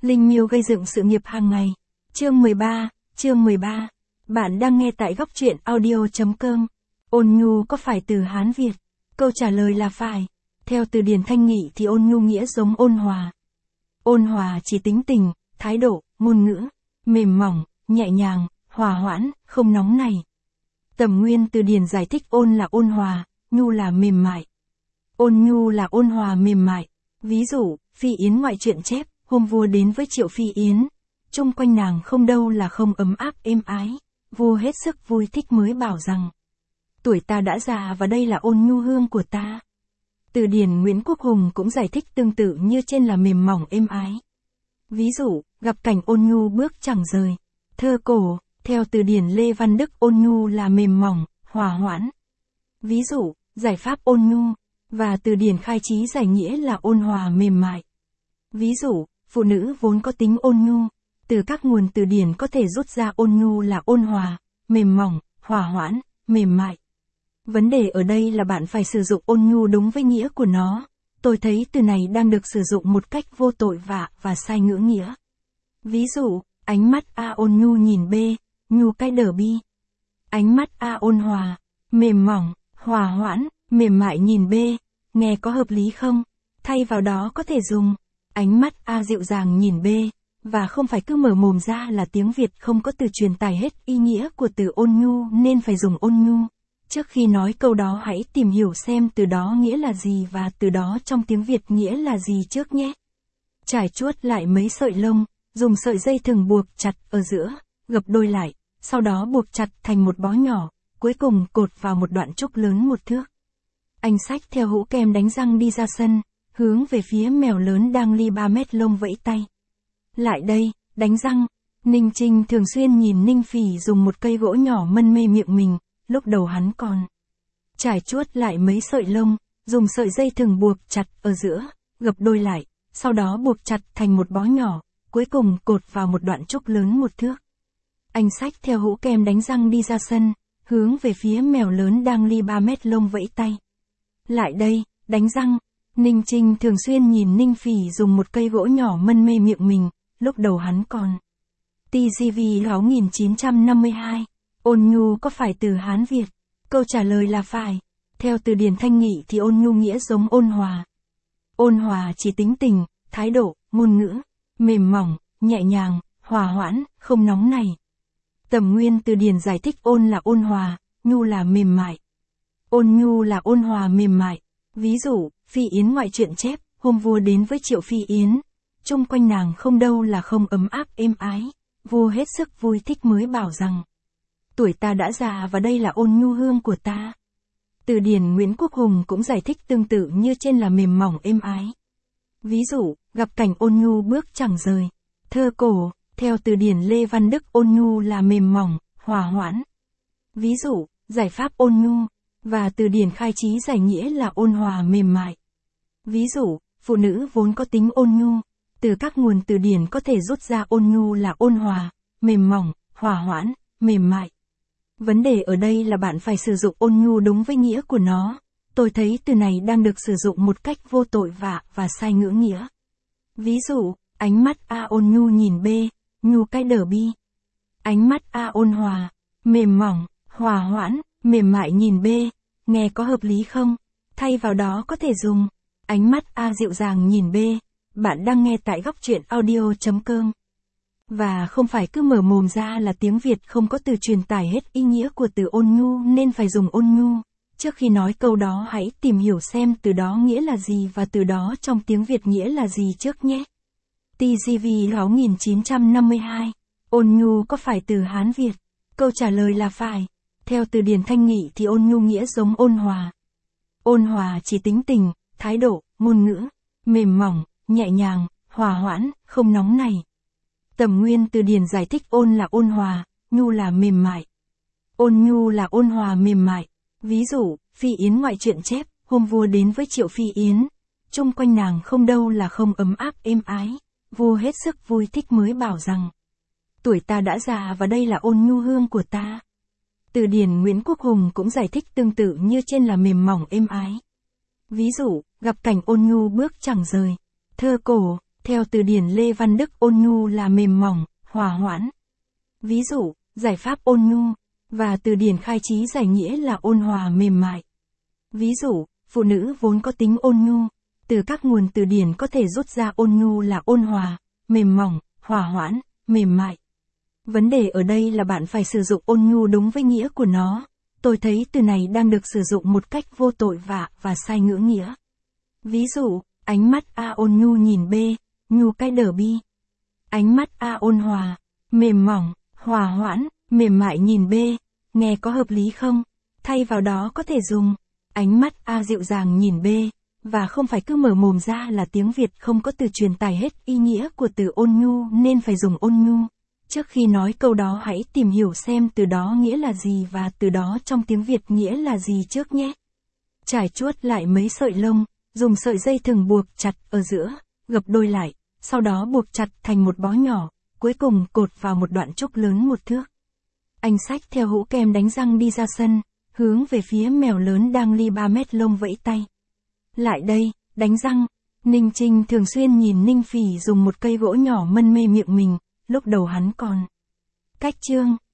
Linh Miêu gây dựng sự nghiệp hàng ngày. Chương 13. Bạn đang nghe tại góc truyện audio.com. Ôn nhu có phải từ Hán Việt? Câu trả lời là phải. Theo từ điển Thanh Nghị thì ôn nhu nghĩa giống ôn hòa. Ôn hòa chỉ tính tình, thái độ, ngôn ngữ, mềm mỏng, nhẹ nhàng, hòa hoãn, không nóng nảy. Tầm nguyên từ điển giải thích ôn là ôn hòa, nhu là mềm mại. Ôn nhu là ôn hòa mềm mại. Ví dụ, Phi Yến ngoại truyện chép, hôm vua đến với Triệu Phi Yến. Chung quanh nàng không đâu là không ấm áp êm ái. Vua hết sức vui thích mới bảo rằng: tuổi ta đã già và đây là ôn nhu hương của ta. Từ điển Nguyễn Quốc Hùng cũng giải thích tương tự như trên là mềm mỏng êm ái. Ví dụ, gặp cảnh ôn nhu bước chẳng rời. Thơ cổ, theo từ điển Lê Văn Đức ôn nhu là mềm mỏng, hòa hoãn. Ví dụ, giải pháp ôn nhu, và từ điển Khai Chí giải nghĩa là ôn hòa mềm mại. Ví dụ, phụ nữ vốn có tính ôn nhu, từ các nguồn từ điển có thể rút ra ôn nhu là ôn hòa, mềm mỏng, hòa hoãn, mềm mại. Vấn đề ở đây là bạn phải sử dụng ôn nhu đúng với nghĩa của nó. Tôi thấy từ này đang được sử dụng một cách vô tội vạ và sai ngữ nghĩa. Ví dụ, ánh mắt A ôn nhu nhìn B, nhu cái đờ bi. Ánh mắt A ôn hòa, mềm mỏng, hòa hoãn, mềm mại nhìn B, nghe có hợp lý không? Thay vào đó có thể dùng ánh mắt A dịu dàng nhìn B, và không phải cứ mở mồm ra là tiếng Việt không có từ truyền tải hết ý nghĩa của từ ôn nhu nên phải dùng ôn nhu. Trước khi nói câu đó hãy tìm hiểu xem từ đó nghĩa là gì và từ đó trong tiếng Việt nghĩa là gì trước nhé. Trải chuốt lại mấy sợi lông, dùng sợi dây thừng buộc chặt ở giữa, gập đôi lại, sau đó buộc chặt thành một bó nhỏ, cuối cùng cột vào một đoạn trúc lớn 1 thước. Anh xách theo hũ kem đánh răng đi ra sân, hướng về phía mèo lớn đang ly 3 mét lông vẫy tay. Lại đây, đánh răng. Ninh Trinh thường xuyên nhìn Ninh Phỉ dùng một cây gỗ nhỏ mân mê miệng mình, lúc đầu hắn còn trải chuốt lại mấy sợi lông, dùng sợi dây thừng buộc chặt ở giữa, gập đôi lại, sau đó buộc chặt thành một bó nhỏ, cuối cùng cột vào một đoạn trúc lớn 1 thước. Anh xách theo hũ kem đánh răng đi ra sân, hướng về phía mèo lớn đang ly 3 mét lông vẫy tay. Lại đây, đánh răng. Ninh Trinh thường xuyên nhìn Ninh Phỉ dùng một cây gỗ nhỏ mân mê miệng mình, lúc đầu hắn còn TGV 6952. Ôn nhu có phải từ Hán Việt? Câu trả lời là phải. Theo từ điển Thanh Nghị thì ôn nhu nghĩa giống ôn hòa. Ôn hòa chỉ tính tình, thái độ, ngôn ngữ, mềm mỏng, nhẹ nhàng, hòa hoãn, không nóng nảy. Tầm nguyên từ điển giải thích ôn là ôn hòa, nhu là mềm mại. Ôn nhu là ôn hòa mềm mại. Ví dụ, Phi Yến ngoại truyện chép, hôm vua đến với Triệu Phi Yến. Chung quanh nàng không đâu là không ấm áp êm ái. Vua hết sức vui thích mới bảo rằng: tuổi ta đã già và đây là ôn nhu hương của ta. Từ điển Nguyễn Quốc Hùng cũng giải thích tương tự như trên là mềm mỏng êm ái. Ví dụ, gặp cảnh ôn nhu bước chẳng rời. Thơ cổ, theo từ điển Lê Văn Đức ôn nhu là mềm mỏng, hòa hoãn. Ví dụ, giải pháp ôn nhu, và từ điển Khai Chí giải nghĩa là ôn hòa mềm mại. Ví dụ, phụ nữ vốn có tính ôn nhu, từ các nguồn từ điển có thể rút ra ôn nhu là ôn hòa, mềm mỏng, hòa hoãn, mềm mại. Vấn đề ở đây là bạn phải sử dụng ôn nhu đúng với nghĩa của nó. Tôi thấy từ này đang được sử dụng một cách vô tội vạ và sai ngữ nghĩa. Ví dụ, ánh mắt A ôn nhu nhìn B, nhu cái đờ bi. Ánh mắt A ôn hòa, mềm mỏng, hòa hoãn, mềm mại nhìn B, nghe có hợp lý không? Thay vào đó có thể dùng ánh mắt A dịu dàng nhìn B. Bạn đang nghe tại góc truyện audio.com. Và không phải cứ mở mồm ra là tiếng Việt không có từ truyền tải hết ý nghĩa của từ ôn nhu nên phải dùng ôn nhu. Trước khi nói câu đó hãy tìm hiểu xem từ đó nghĩa là gì và từ đó trong tiếng Việt nghĩa là gì trước nhé. TGV 6952. Ôn nhu có phải từ Hán Việt? Câu trả lời là phải. Theo từ điển Thanh Nghị thì ôn nhu nghĩa giống ôn hòa. Ôn hòa chỉ tính tình, thái độ, ngôn ngữ, mềm mỏng, nhẹ nhàng, hòa hoãn, không nóng nảy. Tầm nguyên từ điển giải thích ôn là ôn hòa, nhu là mềm mại. Ôn nhu là ôn hòa mềm mại. Ví dụ, Phi Yến ngoại truyện chép, hôm vua đến với Triệu Phi Yến. Chung quanh nàng không đâu là không ấm áp êm ái. Vua hết sức vui thích mới bảo rằng: tuổi ta đã già và đây là ôn nhu hương của ta. Từ điển Nguyễn Quốc Hùng cũng giải thích tương tự như trên là mềm mỏng êm ái. Ví dụ, gặp cảnh ôn nhu bước chẳng rời. Thơ cổ, Theo từ điển Lê Văn Đức, ôn nhu là mềm mỏng, hòa hoãn. Ví dụ, giải pháp ôn nhu, và từ điển Khai Chí giải nghĩa là ôn hòa mềm mại. Ví dụ, phụ nữ vốn có tính ôn nhu, từ các nguồn từ điển có thể rút ra ôn nhu là ôn hòa, mềm mỏng, hòa hoãn, mềm mại. Vấn đề ở đây là bạn phải sử dụng ôn nhu đúng với nghĩa của nó. Tôi thấy từ này đang được sử dụng một cách vô tội vạ và sai ngữ nghĩa. Ví dụ, ánh mắt A ôn nhu nhìn B, nhu cái đờ bi. Ánh mắt A ôn hòa, mềm mỏng, hòa hoãn, mềm mại nhìn B, nghe có hợp lý không? Thay vào đó có thể dùng, ánh mắt A dịu dàng nhìn B, và không phải cứ mở mồm ra là tiếng Việt không có từ truyền tải hết ý nghĩa của từ ôn nhu nên phải dùng ôn nhu. Trước khi nói câu đó hãy tìm hiểu xem từ đó nghĩa là gì và từ đó trong tiếng Việt nghĩa là gì trước nhé. Trải chuốt lại mấy sợi lông, dùng sợi dây thừng buộc chặt ở giữa, gập đôi lại, sau đó buộc chặt thành một bó nhỏ, cuối cùng cột vào một đoạn trúc lớn 1 thước. Anh xách theo hũ kem đánh răng đi ra sân, hướng về phía mèo lớn đang ly 3 mét lông vẫy tay. Lại đây, đánh răng. Ninh Trinh thường xuyên nhìn Ninh Phỉ dùng một cây gỗ nhỏ mân mê miệng mình, lúc đầu hắn còn cách chương.